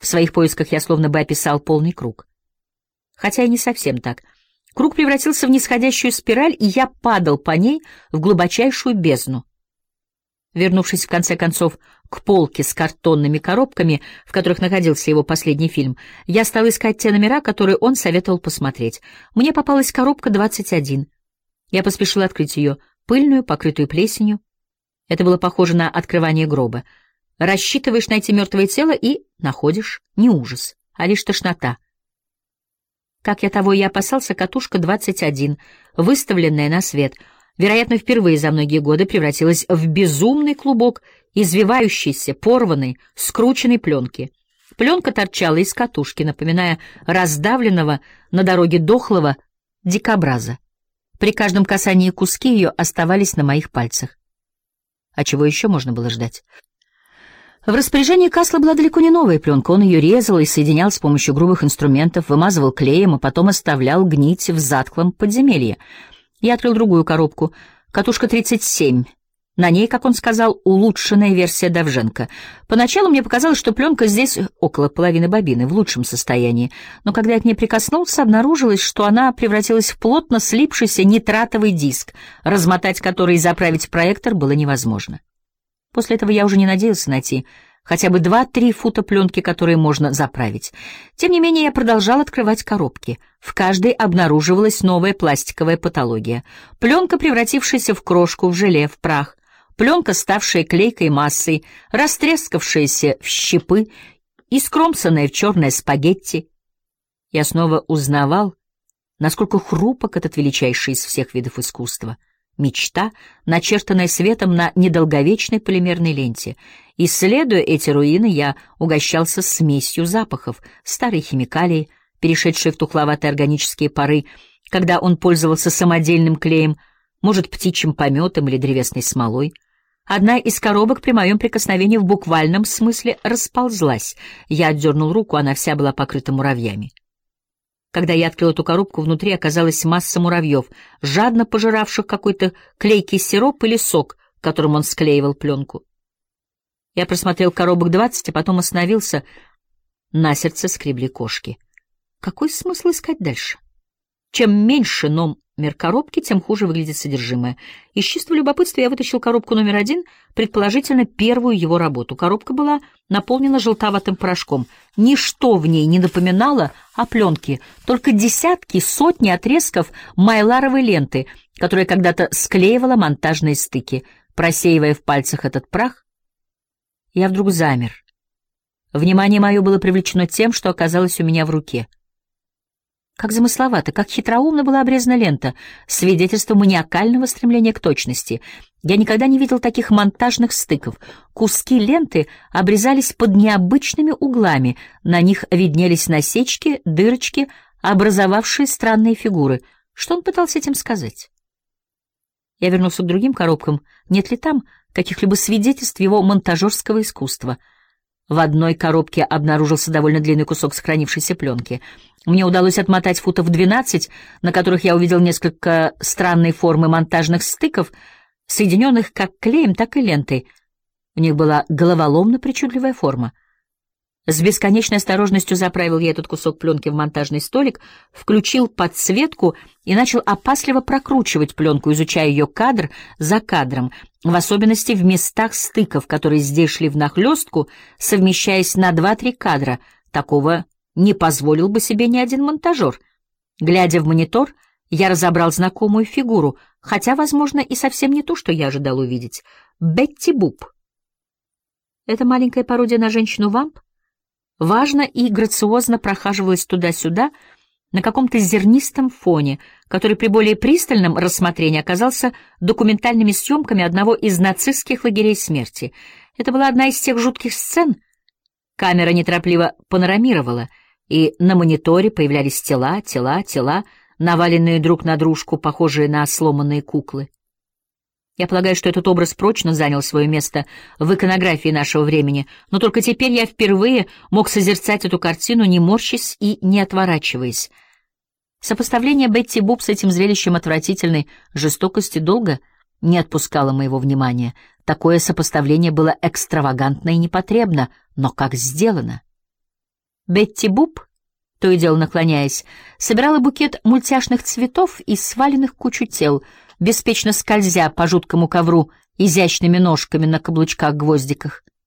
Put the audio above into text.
своих поисках я словно бы описал полный круг. Хотя и не совсем так. Круг превратился в нисходящую спираль, и я падал по ней в глубочайшую бездну. Вернувшись, в конце концов, к полке с картонными коробками, в которых находился его последний фильм, я стал искать те номера, которые он советовал посмотреть. Мне попалась коробка 21. Я поспешил открыть ее, пыльную, покрытую плесенью. Это было похоже на открывание гроба. Рассчитываешь найти мертвое тело и находишь не ужас, а лишь тошнота. Как я того и опасался, катушка 21, выставленная на свет, вероятно, впервые за многие годы превратилась в безумный клубок извивающейся, порванной, скрученной пленки. Пленка торчала из катушки, напоминая раздавленного на дороге дохлого дикобраза. При каждом касании куски ее оставались на моих пальцах. А чего еще можно было ждать? В распоряжении Касла была далеко не новая пленка. Он ее резал и соединял с помощью грубых инструментов, вымазывал клеем, а потом оставлял гнить в затхлом подземелье. Я открыл другую коробку. Катушка 37. На ней, как он сказал, улучшенная версия Довженко. Поначалу мне показалось, что пленка здесь около половины бобины, в лучшем состоянии. Но когда я к ней прикоснулся, обнаружилось, что она превратилась в плотно слипшийся нитратовый диск, размотать который и заправить проектор было невозможно. После этого я уже не надеялся найти хотя бы 2-3 фута пленки, которые можно заправить. Тем не менее, я продолжал открывать коробки. В каждой обнаруживалась новая пластиковая патология. Пленка, превратившаяся в крошку, в желе, в прах. Пленка, ставшая клейкой массой, растрескавшаяся в щепы и скромсанная в черное спагетти. Я снова узнавал, насколько хрупок этот величайший из всех видов искусства. Мечта, начертанная светом на недолговечной полимерной ленте. Исследуя эти руины, я угощался смесью запахов, старой химикалии, перешедшей в тухловатые органические пары, когда он пользовался самодельным клеем, может, птичьим пометом или древесной смолой. Одна из коробок при моем прикосновении в буквальном смысле расползлась. Я отдернул руку, она вся была покрыта муравьями. Когда я открыл эту коробку, внутри оказалась масса муравьев, жадно пожиравших какой-то клейкий сироп или сок, которым он склеивал пленку. Я просмотрел коробок 20, а потом остановился. На сердце скребли кошки. Какой смысл искать дальше? Чем меньше номер коробки, тем хуже выглядит содержимое. Из чистого любопытства я вытащил коробку номер 1, предположительно первую его работу. Коробка была наполнена желтоватым порошком. Ничто в ней не напоминало о пленке, только десятки, сотни отрезков майларовой ленты, которая когда-то склеивала монтажные стыки. Просеивая в пальцах этот прах, я вдруг замер. Внимание мое было привлечено тем, что оказалось у меня в руке. Как замысловато, как хитроумно была обрезана лента, свидетельство маниакального стремления к точности. Я никогда не видел таких монтажных стыков. Куски ленты обрезались под необычными углами, на них виднелись насечки, дырочки, образовавшие странные фигуры. Что он пытался этим сказать? Я вернулся к другим коробкам. Нет ли там каких-либо свидетельств его монтажерского искусства? В одной коробке обнаружился довольно длинный кусок сохранившейся пленки. Мне удалось отмотать футов 12, на которых я увидел несколько странной формы монтажных стыков, соединенных как клеем, так и лентой. У них была головоломно-причудливая форма. С бесконечной осторожностью заправил я этот кусок пленки в монтажный столик, включил подсветку и начал опасливо прокручивать пленку, изучая ее кадр за кадром, в особенности в местах стыков, которые здесь шли внахлёстку, совмещаясь на 2-3 кадра. Такого не позволил бы себе ни один монтажер. Глядя в монитор, я разобрал знакомую фигуру, хотя, возможно, и совсем не то, что я ожидал увидеть. Бетти Буп. Эта маленькая пародия на женщину-вамп важно и грациозно прохаживалась туда-сюда на каком-то зернистом фоне, который при более пристальном рассмотрении оказался документальными съемками одного из нацистских лагерей смерти. Это была одна из тех жутких сцен. Камера неторопливо панорамировала, и на мониторе появлялись тела, наваленные друг на дружку, похожие на сломанные куклы. Я полагаю, что этот образ прочно занял свое место в иконографии нашего времени, но только теперь я впервые мог созерцать эту картину, не морщась и не отворачиваясь. Сопоставление Бетти Буп с этим зрелищем отвратительной жестокости долго не отпускало моего внимания. Такое сопоставление было экстравагантно и непотребно, но как сделано! Бетти Буб, то и дело наклоняясь, собирала букет мультяшных цветов из сваленных кучу тел, беспечно скользя по жуткому ковру изящными ножками на каблучках-гвоздиках.